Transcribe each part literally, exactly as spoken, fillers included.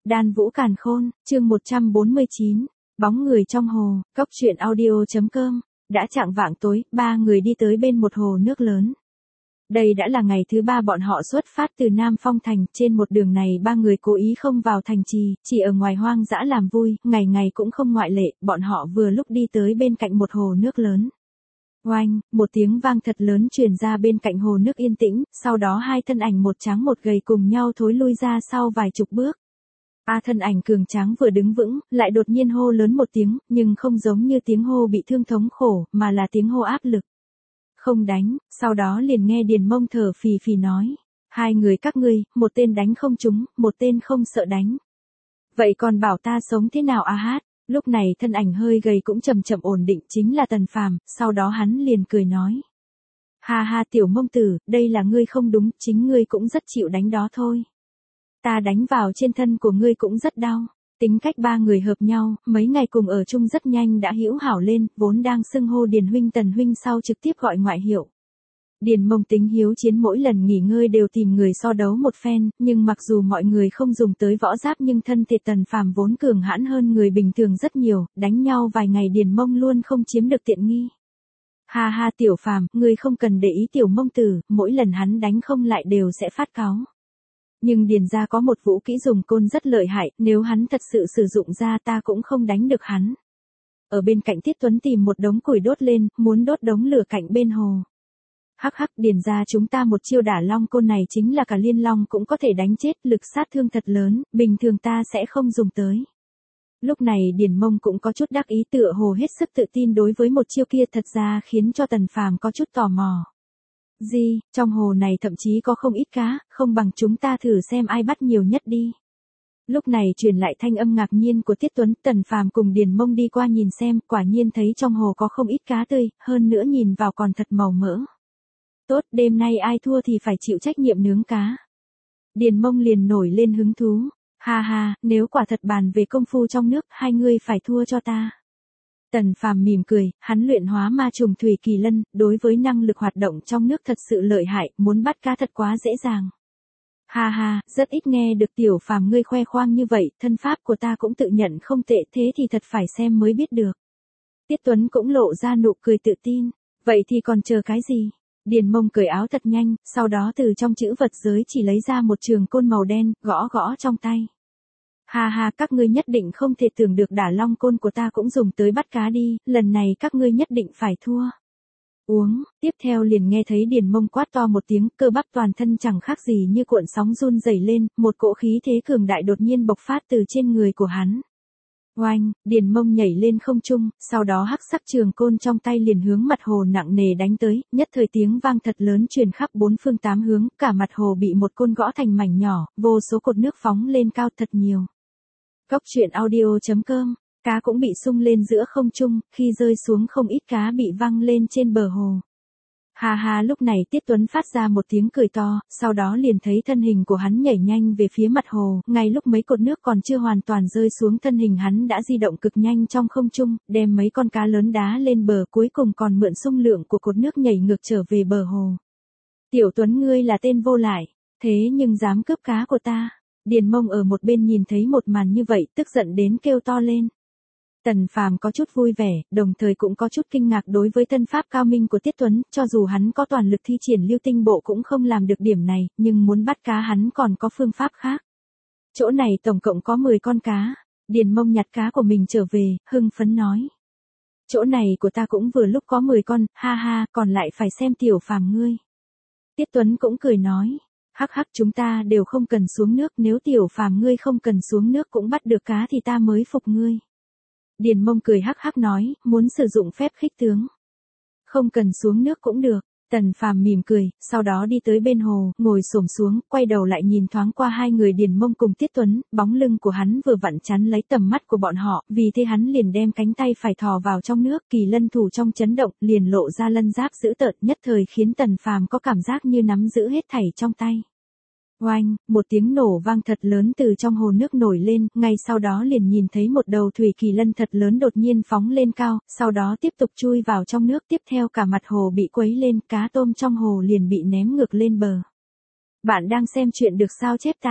Đan Vũ Càn Khôn, chương một trăm bốn mươi chín, bóng người trong hồ, cốc truyện audio.com, đã chạng vạng tối, ba người đi tới bên một hồ nước lớn. Đây đã là ngày thứ ba bọn họ xuất phát từ Nam Phong Thành, trên một đường này ba người cố ý không vào thành trì, chỉ ở ngoài hoang dã làm vui, ngày ngày cũng không ngoại lệ, bọn họ vừa lúc đi tới bên cạnh một hồ nước lớn. Oanh, một tiếng vang thật lớn truyền ra bên cạnh hồ nước yên tĩnh, sau đó hai thân ảnh một trắng một gầy cùng nhau thối lui ra sau vài chục bước. A thân ảnh cường tráng vừa đứng vững, lại đột nhiên hô lớn một tiếng, nhưng không giống như tiếng hô bị thương thống khổ, mà là tiếng hô áp lực. Không đánh, sau đó liền nghe Điền Mông thở phì phì nói. Hai người các ngươi, một tên đánh không trúng, một tên không sợ đánh. Vậy còn bảo ta sống thế nào a hát? Lúc này thân ảnh hơi gầy cũng chậm chậm ổn định chính là Tần Phàm, sau đó hắn liền cười nói. Ha ha tiểu Mông tử, đây là ngươi không đúng, chính ngươi cũng rất chịu đánh đó thôi. Ta đánh vào trên thân của ngươi cũng rất đau. Tính cách ba người hợp nhau, mấy ngày cùng ở chung rất nhanh đã hữu hảo lên, vốn đang xưng hô Điền huynh Tần huynh sau trực tiếp gọi ngoại hiệu. Điền Mông tính hiếu chiến mỗi lần nghỉ ngơi đều tìm người so đấu một phen, nhưng mặc dù mọi người không dùng tới võ giáp nhưng thân thể Tần Phàm vốn cường hãn hơn người bình thường rất nhiều, đánh nhau vài ngày Điền Mông luôn không chiếm được tiện nghi. Ha ha tiểu Phàm, ngươi không cần để ý tiểu Mông tử, mỗi lần hắn đánh không lại đều sẽ phát cáu. Nhưng Điền gia có một vũ kỹ dùng côn rất lợi hại, nếu hắn thật sự sử dụng ra ta cũng không đánh được hắn. Ở bên cạnh Tiết Tuấn tìm một đống củi đốt lên, muốn đốt đống lửa cạnh bên hồ. Hắc hắc Điền gia chúng ta một chiêu đả long côn này chính là cả liên long cũng có thể đánh chết, lực sát thương thật lớn, bình thường ta sẽ không dùng tới. Lúc này Điền Mông cũng có chút đắc ý tựa hồ hết sức tự tin đối với một chiêu kia thật ra khiến cho Tần Phàm có chút tò mò. Gì, trong hồ này thậm chí có không ít cá, không bằng chúng ta thử xem ai bắt nhiều nhất đi. Lúc này truyền lại thanh âm ngạc nhiên của Tiết Tuấn, Tần Phàm cùng Điền Mông đi qua nhìn xem, quả nhiên thấy trong hồ có không ít cá tươi, hơn nữa nhìn vào còn thật màu mỡ. Tốt, đêm nay ai thua thì phải chịu trách nhiệm nướng cá. Điền Mông liền nổi lên hứng thú, ha ha, nếu quả thật bàn về công phu trong nước, hai người phải thua cho ta. Tần Phàm mỉm cười, hắn luyện hóa ma trùng thủy kỳ lân, đối với năng lực hoạt động trong nước thật sự lợi hại, muốn bắt cá thật quá dễ dàng. Ha ha, rất ít nghe được tiểu Phàm ngươi khoe khoang như vậy, thân pháp của ta cũng tự nhận không tệ, thế thì thật phải xem mới biết được. Tiết Tuấn cũng lộ ra nụ cười tự tin, vậy thì còn chờ cái gì? Điền Mông cởi áo thật nhanh, sau đó từ trong chữ vật giới chỉ lấy ra một trường côn màu đen, gõ gõ trong tay. Ha ha các ngươi nhất định không thể tưởng được đả long côn của ta cũng dùng tới bắt cá đi, lần này các ngươi nhất định phải thua. Uống, tiếp theo liền nghe thấy Điền Mông quát to một tiếng, cơ bắp toàn thân chẳng khác gì như cuộn sóng run rẩy lên, một cỗ khí thế cường đại đột nhiên bộc phát từ trên người của hắn. Oanh, Điền Mông nhảy lên không trung, sau đó hắc sắc trường côn trong tay liền hướng mặt hồ nặng nề đánh tới, nhất thời tiếng vang thật lớn truyền khắp bốn phương tám hướng, cả mặt hồ bị một côn gõ thành mảnh nhỏ, vô số cột nước phóng lên cao thật nhiều. Cốc truyện audio.com, cá cũng bị sung lên giữa không trung, khi rơi xuống không ít cá bị văng lên trên bờ hồ. Ha ha lúc này Tiết Tuấn phát ra một tiếng cười to, sau đó liền thấy thân hình của hắn nhảy nhanh về phía mặt hồ, ngay lúc mấy cột nước còn chưa hoàn toàn rơi xuống thân hình hắn đã di động cực nhanh trong không trung, đem mấy con cá lớn đá lên bờ cuối cùng còn mượn xung lượng của cột nước nhảy ngược trở về bờ hồ. Tiểu Tuấn ngươi là tên vô lại, thế nhưng dám cướp cá của ta. Điền Mông ở một bên nhìn thấy một màn như vậy, tức giận đến kêu to lên. Tần Phàm có chút vui vẻ, đồng thời cũng có chút kinh ngạc đối với thân pháp cao minh của Tiết Tuấn, cho dù hắn có toàn lực thi triển lưu tinh bộ cũng không làm được điểm này, nhưng muốn bắt cá hắn còn có phương pháp khác. Chỗ này tổng cộng có mười con cá, Điền Mông nhặt cá của mình trở về, hưng phấn nói. Chỗ này của ta cũng vừa lúc có mười con, ha ha, còn lại phải xem tiểu Phàm ngươi. Tiết Tuấn cũng cười nói. Hắc hắc chúng ta đều không cần xuống nước, nếu tiểu Phàm ngươi không cần xuống nước cũng bắt được cá thì ta mới phục ngươi. Điền Mông cười hắc hắc nói, muốn sử dụng phép khích tướng. Không cần xuống nước cũng được. Tần Phàm mỉm cười, sau đó đi tới bên hồ, ngồi xổm xuống, quay đầu lại nhìn thoáng qua hai người Điền Mông cùng Tiết Tuấn, bóng lưng của hắn vừa vặn chắn lấy tầm mắt của bọn họ, vì thế hắn liền đem cánh tay phải thò vào trong nước, kỳ lân thủ trong chấn động, liền lộ ra lân giáp dữ tợn, nhất thời khiến Tần Phàm có cảm giác như nắm giữ hết thảy trong tay. Oanh, một tiếng nổ vang thật lớn từ trong hồ nước nổi lên, ngay sau đó liền nhìn thấy một đầu thủy kỳ lân thật lớn đột nhiên phóng lên cao, sau đó tiếp tục chui vào trong nước, tiếp theo cả mặt hồ bị quấy lên, cá tôm trong hồ liền bị ném ngược lên bờ. Bạn đang xem chuyện được sao chép tải.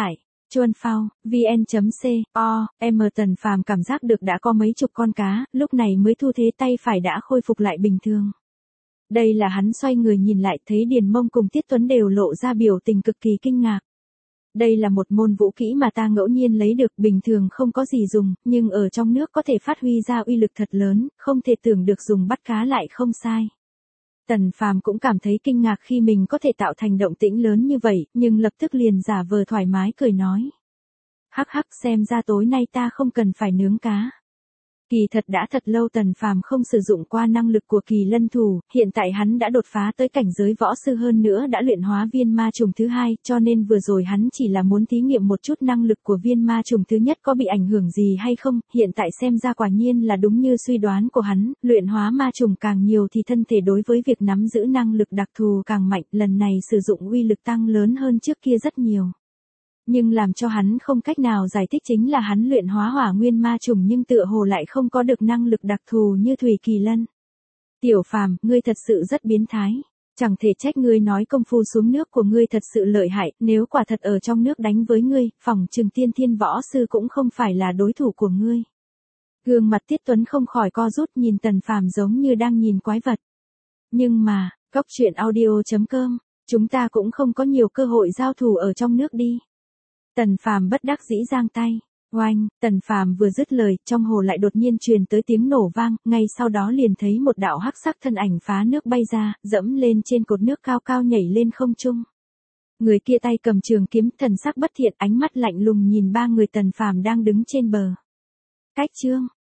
Chuan Phao, vn.co, em Tần Phàm cảm giác được đã có mấy chục con cá, lúc này mới thu thế tay phải đã khôi phục lại bình thường. Đây là hắn xoay người nhìn lại thấy Điền Mông cùng Tiết Tuấn đều lộ ra biểu tình cực kỳ kinh ngạc. Đây là một môn vũ kỹ mà ta ngẫu nhiên lấy được, bình thường không có gì dùng, nhưng ở trong nước có thể phát huy ra uy lực thật lớn, không thể tưởng được dùng bắt cá lại không sai. Tần Phàm cũng cảm thấy kinh ngạc khi mình có thể tạo thành động tĩnh lớn như vậy, nhưng lập tức liền giả vờ thoải mái cười nói. Hắc hắc, xem ra tối nay ta không cần phải nướng cá. Kỳ thật đã thật lâu Tần Phàm không sử dụng qua năng lực của Kỳ Lân Thủ, hiện tại hắn đã đột phá tới cảnh giới võ sư, hơn nữa đã luyện hóa viên ma trùng thứ hai, cho nên vừa rồi hắn chỉ là muốn thí nghiệm một chút năng lực của viên ma trùng thứ nhất có bị ảnh hưởng gì hay không, hiện tại xem ra quả nhiên là đúng như suy đoán của hắn, luyện hóa ma trùng càng nhiều thì thân thể đối với việc nắm giữ năng lực đặc thù càng mạnh, lần này sử dụng uy lực tăng lớn hơn trước kia rất nhiều. Nhưng làm cho hắn không cách nào giải thích chính là hắn luyện hóa hỏa nguyên ma trùng nhưng tựa hồ lại không có được năng lực đặc thù như Thủy Kỳ Lân. Tiểu Phàm, ngươi thật sự rất biến thái. Chẳng thể trách ngươi nói công phu xuống nước của ngươi thật sự lợi hại, nếu quả thật ở trong nước đánh với ngươi, phỏng chừng tiên thiên võ sư cũng không phải là đối thủ của ngươi. Gương mặt Tiết Tuấn không khỏi co rút, nhìn Tần Phàm giống như đang nhìn quái vật. Nhưng mà, cóc truyện audio chấm com, chúng ta cũng không có nhiều cơ hội giao thủ ở trong nước đi. Tần Phàm bất đắc dĩ giang tay. Oanh, Tần Phàm vừa dứt lời, trong hồ lại đột nhiên truyền tới tiếng nổ vang, ngay sau đó liền thấy một đạo hắc sắc thân ảnh phá nước bay ra, dẫm lên trên cột nước cao cao nhảy lên không trung. Người kia tay cầm trường kiếm, thần sắc bất thiện, ánh mắt lạnh lùng nhìn ba người Tần Phàm đang đứng trên bờ. Cách chương